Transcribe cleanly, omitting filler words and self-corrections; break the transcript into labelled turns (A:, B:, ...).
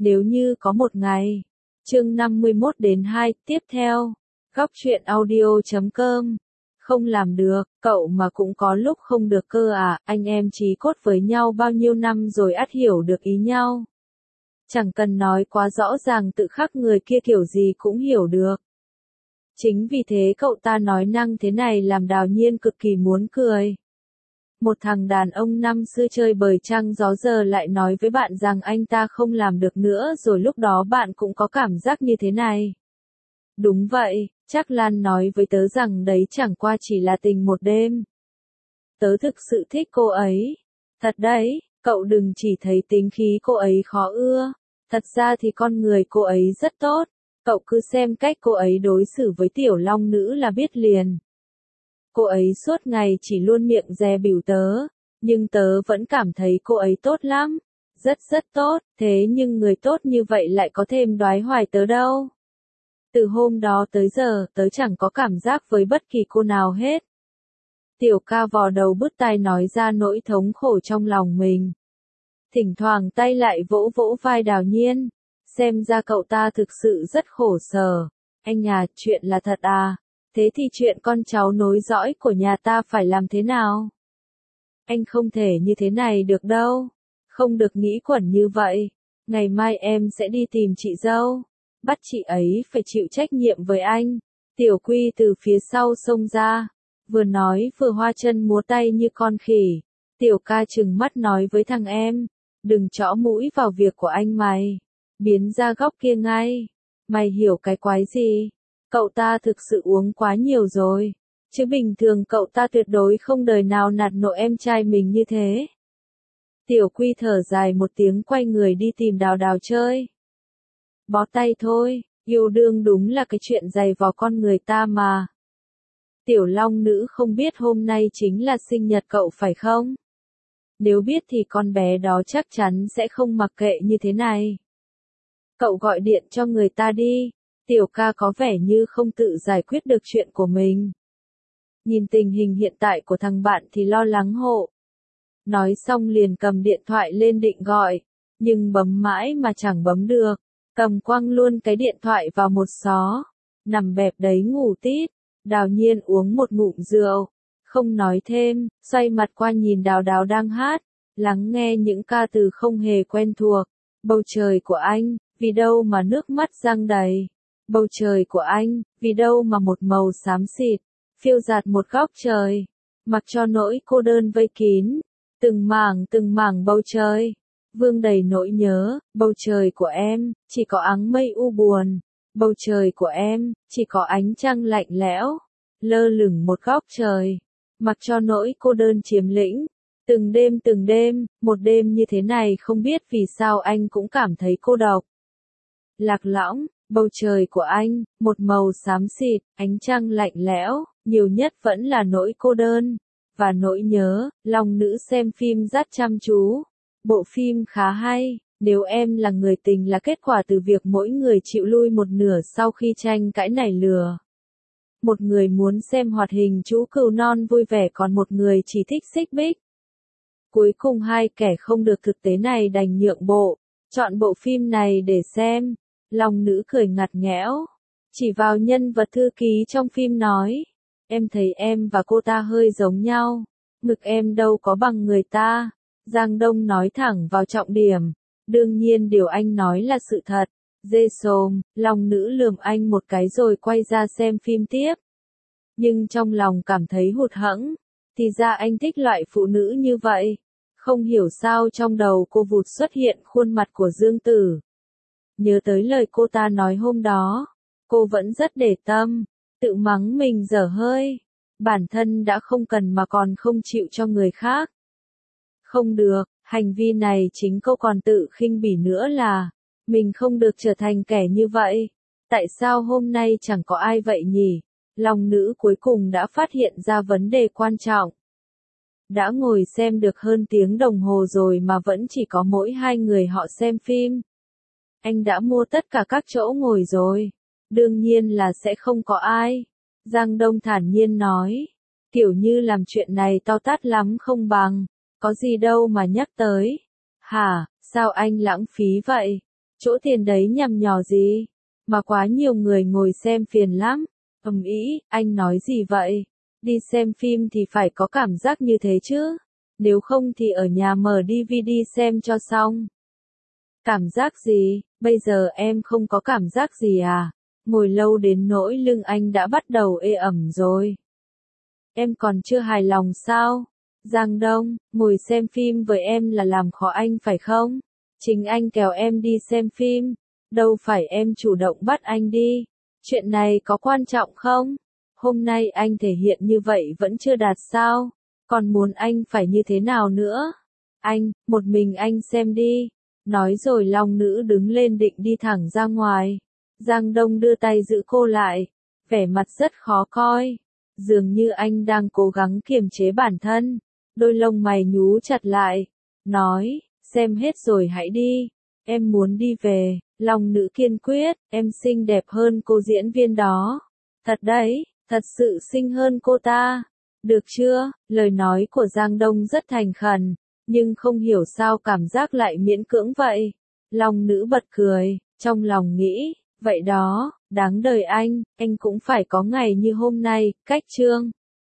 A: Nếu như có một ngày. Chương 51 đến 2, tiếp theo. Góc truyện audio.com. Không làm được, cậu mà cũng có lúc không được cơ à, anh em chí cốt với nhau bao nhiêu năm rồi ắt hiểu được ý nhau. Chẳng cần nói quá rõ ràng tự khắc người kia kiểu gì cũng hiểu được. Chính vì thế cậu ta nói năng thế này làm Đào Nhiên cực kỳ muốn cười. Một thằng đàn ông năm xưa chơi bời trăng gió giờ lại nói với bạn rằng anh ta không làm được nữa rồi lúc đó bạn cũng có cảm giác như thế này. Đúng vậy, chắc Lan nói với tớ rằng đấy chẳng qua chỉ là tình một đêm. Tớ thực sự thích cô ấy. Thật đấy, cậu đừng chỉ thấy tính khí cô ấy khó ưa. Thật ra thì con người cô ấy rất tốt. Cậu cứ xem cách cô ấy đối xử với tiểu long nữ là biết liền. Cô ấy suốt ngày chỉ luôn miệng dè bỉu tớ, nhưng tớ vẫn cảm thấy cô ấy tốt lắm. Rất rất tốt, thế nhưng người tốt như vậy lại có thêm đoái hoài tớ đâu. Từ hôm đó tới giờ, tớ chẳng có cảm giác với bất kỳ cô nào hết. Tiểu ca vò đầu bứt tai nói ra nỗi thống khổ trong lòng mình. Thỉnh thoảng tay lại vỗ vỗ vai Đào Nhiên. Xem ra cậu ta thực sự rất khổ sở. Anh à, chuyện là thật à? Thế thì chuyện con cháu nối dõi của nhà ta phải làm thế nào? Anh không thể như thế này được đâu. Không được nghĩ quẩn như vậy. Ngày mai em sẽ đi tìm chị dâu. Bắt chị ấy phải chịu trách nhiệm với anh. Tiểu Quy từ phía sau xông ra. Vừa nói vừa hoa chân múa tay như con khỉ. Tiểu ca trừng mắt nói với thằng em. Đừng chõ mũi vào việc của anh mày. Biến ra góc kia ngay. Mày hiểu cái quái gì? Cậu ta thực sự uống quá nhiều rồi. Chứ bình thường cậu ta tuyệt đối không đời nào nạt nộ em trai mình như thế. Tiểu Quy thở dài một tiếng quay người đi tìm Đào Đào chơi. Bó tay thôi, yêu đương đúng là cái chuyện dày vò con người ta mà. Tiểu Long nữ không biết hôm nay chính là sinh nhật cậu phải không? Nếu biết thì con bé đó chắc chắn sẽ không mặc kệ như thế này. Cậu gọi điện cho người ta đi. Tiểu ca có vẻ như không tự giải quyết được chuyện của mình. Nhìn tình hình hiện tại của thằng bạn thì lo lắng hộ. Nói xong liền cầm điện thoại lên định gọi, nhưng bấm mãi mà chẳng bấm được. Cầm quăng luôn cái điện thoại vào một xó. Nằm bẹp đấy ngủ tít. Đào Nhiên uống một ngụm rượu. Không nói thêm, xoay mặt qua nhìn Đào Đào đang hát. Lắng nghe những ca từ không hề quen thuộc. Bầu trời của anh, vì đâu mà nước mắt giăng đầy. Bầu trời của anh, vì đâu mà một màu xám xịt, phiêu dạt một góc trời. Mặc cho nỗi cô đơn vây kín. Từng mảng bầu trời. Vương đầy nỗi nhớ, bầu trời của em, chỉ có áng mây u buồn. Bầu trời của em, chỉ có ánh trăng lạnh lẽo. Lơ lửng một góc trời. Mặc cho nỗi cô đơn chiếm lĩnh. Từng đêm, một đêm như thế này không biết vì sao anh cũng cảm thấy cô độc. Lạc lõng, bầu trời của anh, một màu xám xịt, ánh trăng lạnh lẽo, nhiều nhất vẫn là nỗi cô đơn. Và nỗi nhớ, Long nữ xem phim rất chăm chú. Bộ phim khá hay, nếu em là người tình là kết quả từ việc mỗi người chịu lui một nửa sau khi tranh cãi nảy lửa. Một người muốn xem hoạt hình chú cừu non vui vẻ còn một người chỉ thích xích bích. Cuối cùng hai kẻ không được thực tế này đành nhượng bộ, chọn bộ phim này để xem. Long nữ cười ngặt nghẽo, chỉ vào nhân vật thư ký trong phim nói. Em thấy em và cô ta hơi giống nhau, ngực em đâu có bằng người ta. Giang Đông nói thẳng vào trọng điểm. Đương nhiên điều anh nói là sự thật. Dê xồm, Long nữ lườm anh một cái rồi quay ra xem phim tiếp. Nhưng trong lòng cảm thấy hụt hẫng. Thì ra anh thích loại phụ nữ như vậy. Không hiểu sao trong đầu cô vụt xuất hiện khuôn mặt của Dương Tử. Nhớ tới lời cô ta nói hôm đó. Cô vẫn rất để tâm. Tự mắng mình dở hơi. Bản thân đã không cần mà còn không chịu cho người khác. Không được, hành vi này chính cô còn tự khinh bỉ nữa là. Mình không được trở thành kẻ như vậy. Tại sao hôm nay chẳng có ai vậy nhỉ? Long nữ cuối cùng đã phát hiện ra vấn đề quan trọng. Đã ngồi xem được hơn tiếng đồng hồ rồi mà vẫn chỉ có mỗi hai người họ xem phim. Anh đã mua tất cả các chỗ ngồi rồi. Đương nhiên là sẽ không có ai. Giang Đông thản nhiên nói. Kiểu như làm chuyện này to tát lắm không bằng. Có gì đâu mà nhắc tới. Hả, sao anh lãng phí vậy? Chỗ tiền đấy nhằm nhò gì, mà quá nhiều người ngồi xem phiền lắm. Ý, anh nói gì vậy? Đi xem phim thì phải có cảm giác như thế chứ, nếu không thì ở nhà mở DVD xem cho xong. Cảm giác gì, bây giờ em không có cảm giác gì à? Ngồi lâu đến nỗi lưng anh đã bắt đầu ê ẩm rồi. Em còn chưa hài lòng sao? Giang Đông, ngồi xem phim với em là làm khó anh phải không? Chính anh kéo em đi xem phim, đâu phải em chủ động bắt anh đi. Chuyện này có quan trọng không? Hôm nay anh thể hiện như vậy vẫn chưa đạt sao? Còn muốn anh phải như thế nào nữa? Anh, một mình anh xem đi. Nói rồi Long Nữ đứng lên định đi thẳng ra ngoài. Giang Đông đưa tay giữ cô lại, vẻ mặt rất khó coi. Dường như anh đang cố gắng kiềm chế bản thân. Đôi lông mày nhú chặt lại. Nói, xem hết rồi hãy đi. Em muốn đi về. Long Nữ kiên quyết, em xinh đẹp hơn cô diễn viên đó. Thật đấy, thật sự xinh hơn cô ta. Được chưa? Lời nói của Giang Đông rất thành khẩn, nhưng không hiểu sao cảm giác lại miễn cưỡng vậy. Long Nữ bật cười, trong lòng nghĩ, vậy đó, đáng đời anh cũng phải có ngày như hôm nay, cách chương.